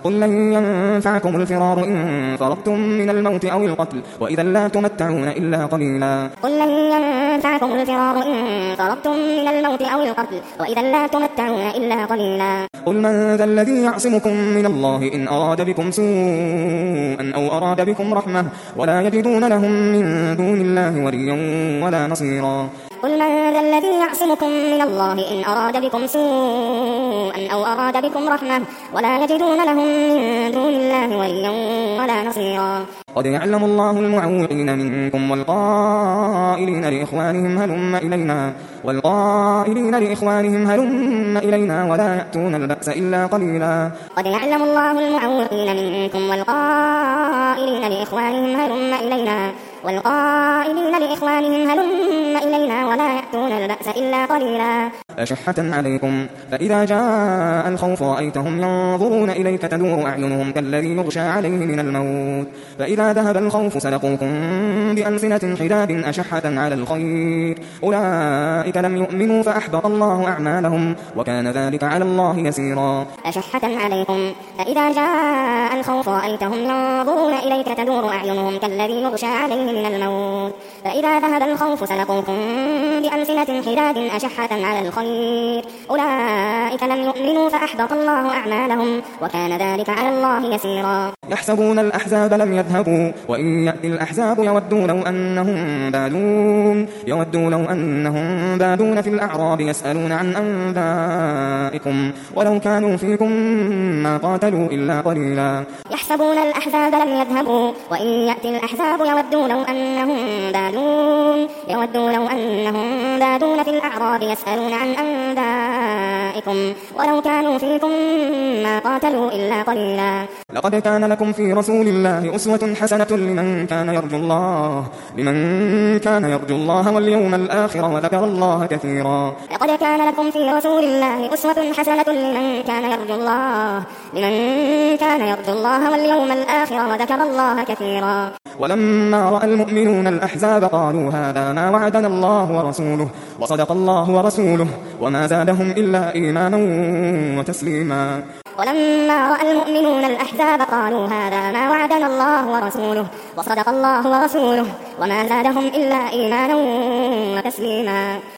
قل لن ينفعكم الفرار إن فررتم من الموت أو القتل وإذا لا تمتعون إلا قليلا. قل لن ينفعكم الفرار إن فررتم من الموت أو القتل وإذا لا تمتعون إلا قليلا. قل من ذا الذي يعصمكم من الله إن أراد بكم سوءا أو أراد بكم رحمة ولا يجدون لهم من دون الله وليا ولا نصيرا. قل من ذا الذي يعصمكم من الله إن أراد بكم سوءا أو أراد بكم رحمة ولا يجدون لهم من دون الله وليا ولا نصيرا. قد يعلم الله المعوقين منكم والقائلين لإخوانهم هلم إلينا ولا يأتون البأس إلا قليلا. قد يعلم الله المعوقين منكم والقائلين لإخوانهم هلم إلينا ولا يأتون البأس إلا قليلا. أشحة عليكم فإذا جاء الخوف رأيتهم ينظرون إليك تدور أعينهم كالذي يغشى عليه من الموت فإذا ذهب الخوف سلقوكم بألسنة حداد أشحة على الخير أولئك لم يؤمنوا فأحبط الله أعمالهم وكان ذلك على الله يسيرا. أشحة عليكم فإذا جاء الخوف رأيتهم ينظرون إليك تدور أعينهم كالذي يغشى عليه من الموت فإذا ذهب الخوف سلقوكم بألسنة حداد أشحة على الخير أولئك لم يؤمنوا فأحبط الله أعمالهم وكان ذلك على الله يسيرا. يحسبون الأحزاب لم يذهبوا وإن يأتي الأحزاب يودوا لو أنهم بادون في الأعراب يسألون عن أنبائكم ولو كانوا فيكم ما قاتلوا إلا قليلا. يحسبون الأحزاب لم يذهبوا وإن يأتي الأحزاب يودوا لو أنهم بادون في الأعراب يسألون عن أنبائكم ولو كانوا فيكم ما قاتلوا إلا قليلا. لقد كان لكم في رسول الله أسوة حسنة لمن كان يرجو الله واليوم الآخر وذكر الله كثيرا. لقد كان لكم في رسول الله أسوة حسنة لمن كان يرجو الله واليوم الآخر وذكر الله كثيرا. ولما رأى المؤمنون الأحزاب قالوا هذا ما وعدنا الله ورسوله وصدق الله ورسوله وما زادهم إلا إيمانا وتسليما. ولما رأى المؤمنون الأحزاب قالوا هذا ما وعدنا الله ورسوله وصدق الله ورسوله وما زادهم إلا إيمانا وتسليما.